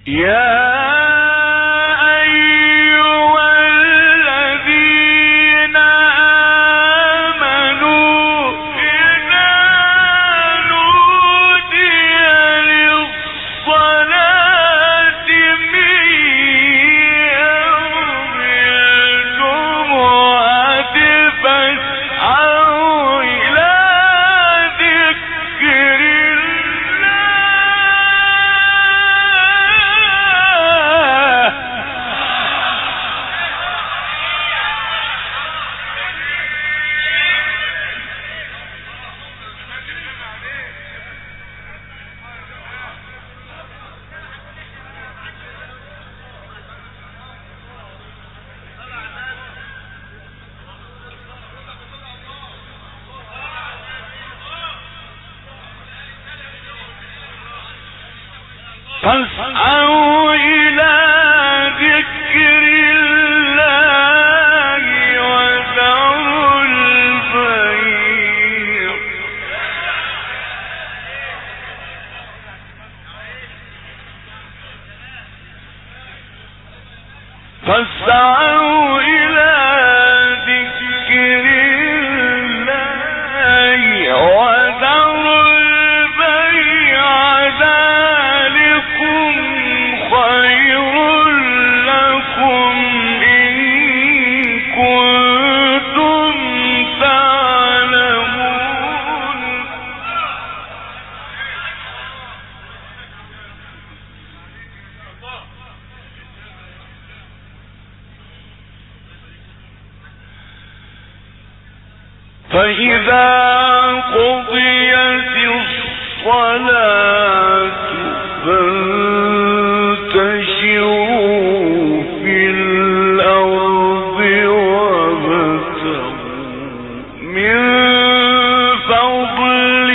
فاسعوا إلى ذكر الله وذروا البيع فاسعوا إلى ذكر الله وذروا البيع ذلكم خير لكم إن كنتم تعلمون فإذا قضيت الصلاة فانتشروا في الأرض وابتغوا من فضل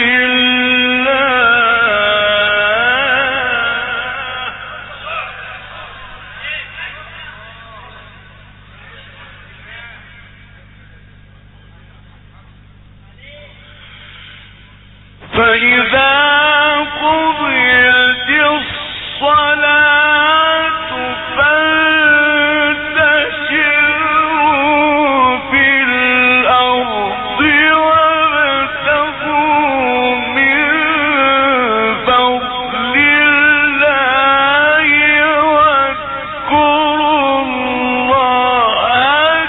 فإذا قضيت الصلاة فانتشروا في الأرض وابتغوا من فضل الله واذكروا الله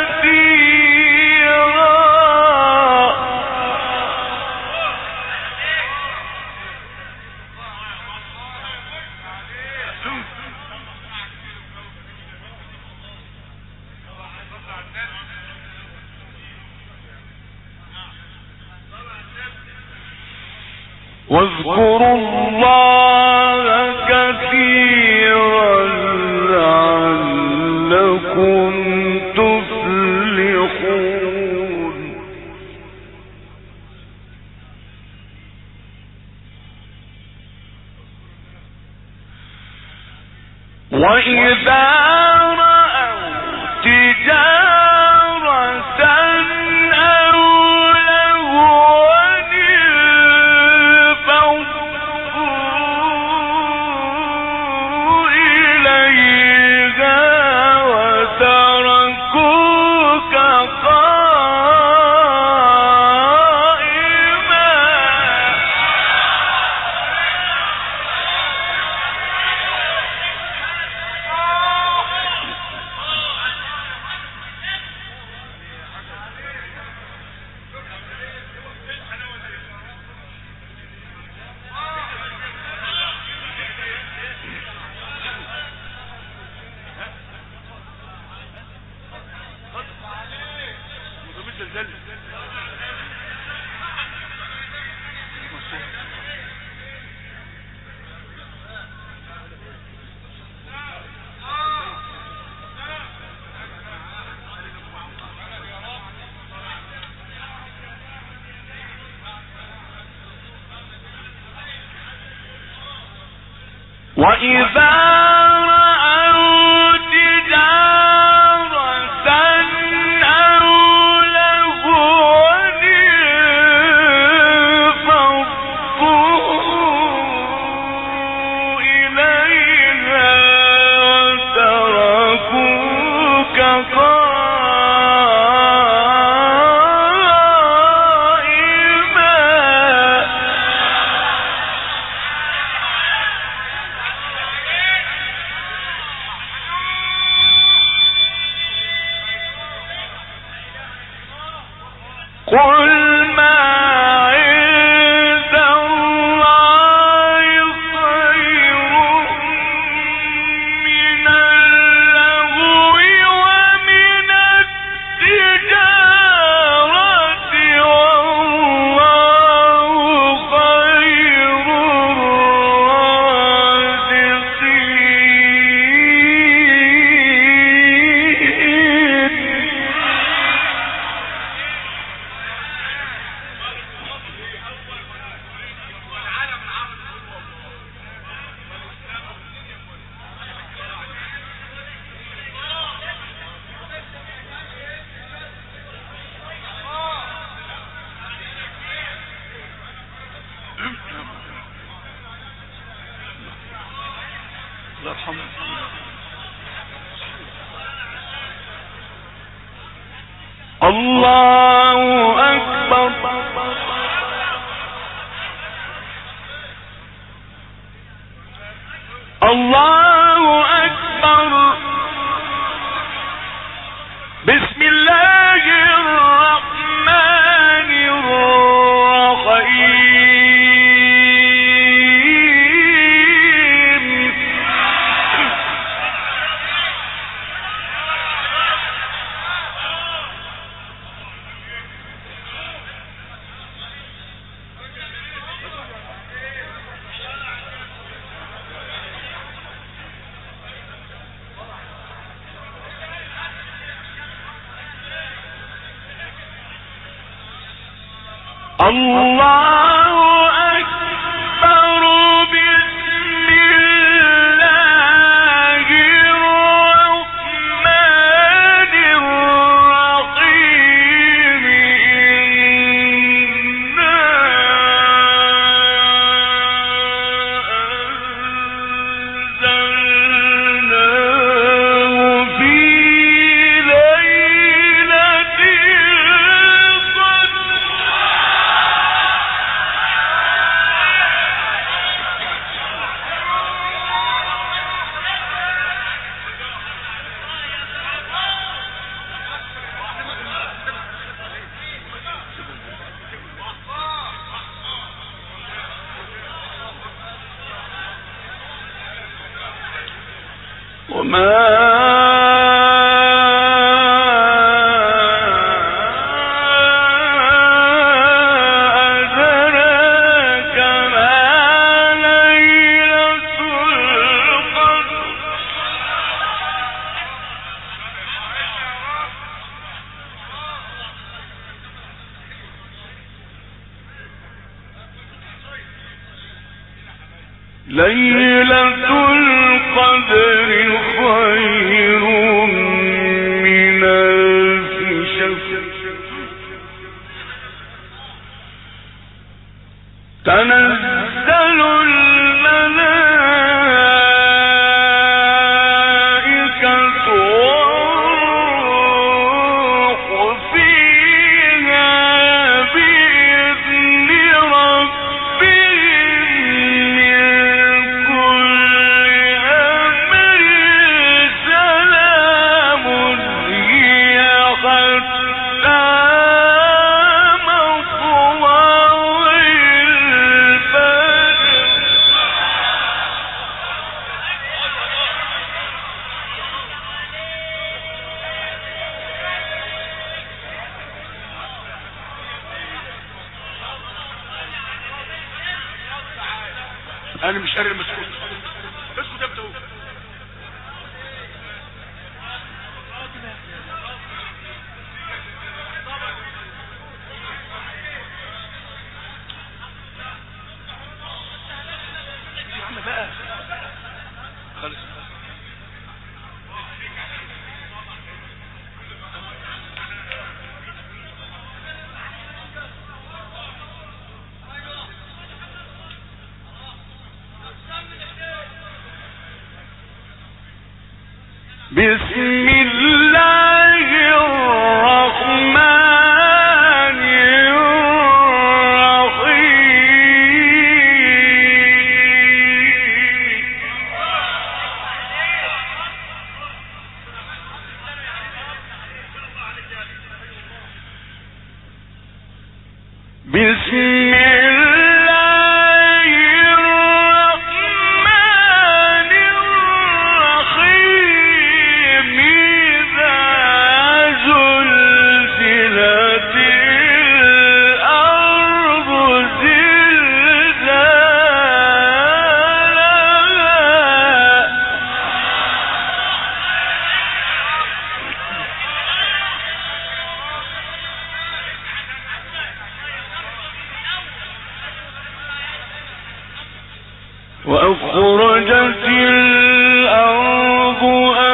كثيرا واذكروا الله كثيرا لعلكم تفلحون وإذا رأوا تجارة أو لهوا انفضوا إليها وتركوك قائما وإذا رأوا تجارة أو لهوا انفضوا إليها يرحمه. الله أكبر. الله أكبر. بسم الله الرحمن الرحيم. الله أكبر. بسم الله الرحمن الرحيم. إنا أنزلناه في ليلة القدر. وما أدراك ما ليلة القدر. ليلة القدر خير من ألف شهر. تنزل الملائكة والروح فيها بإذن ربهم من كل أمر. سلام هي حتى مطلع الفجر. أنا مش قارئ مسكوت. اسكت يا ابني. يا عم بقى خلص. بسم الله الرحمن الرحيم. بسم وأخرجت الأرض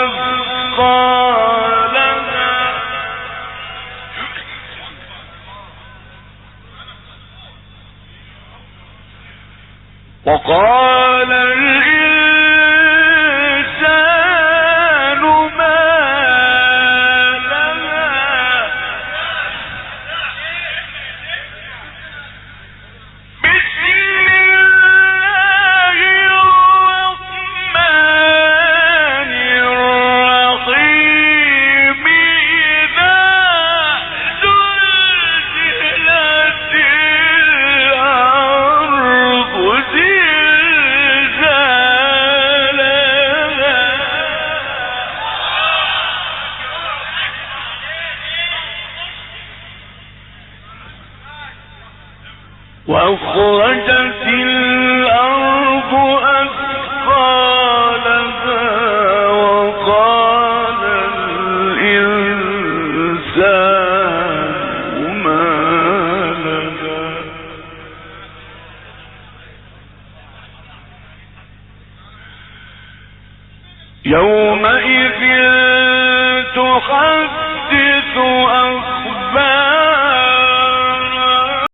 أثقالها. وقال الإنسان وأخرجت الأرض أثقالها وقال الإنسان ما لها يومئذ تحدث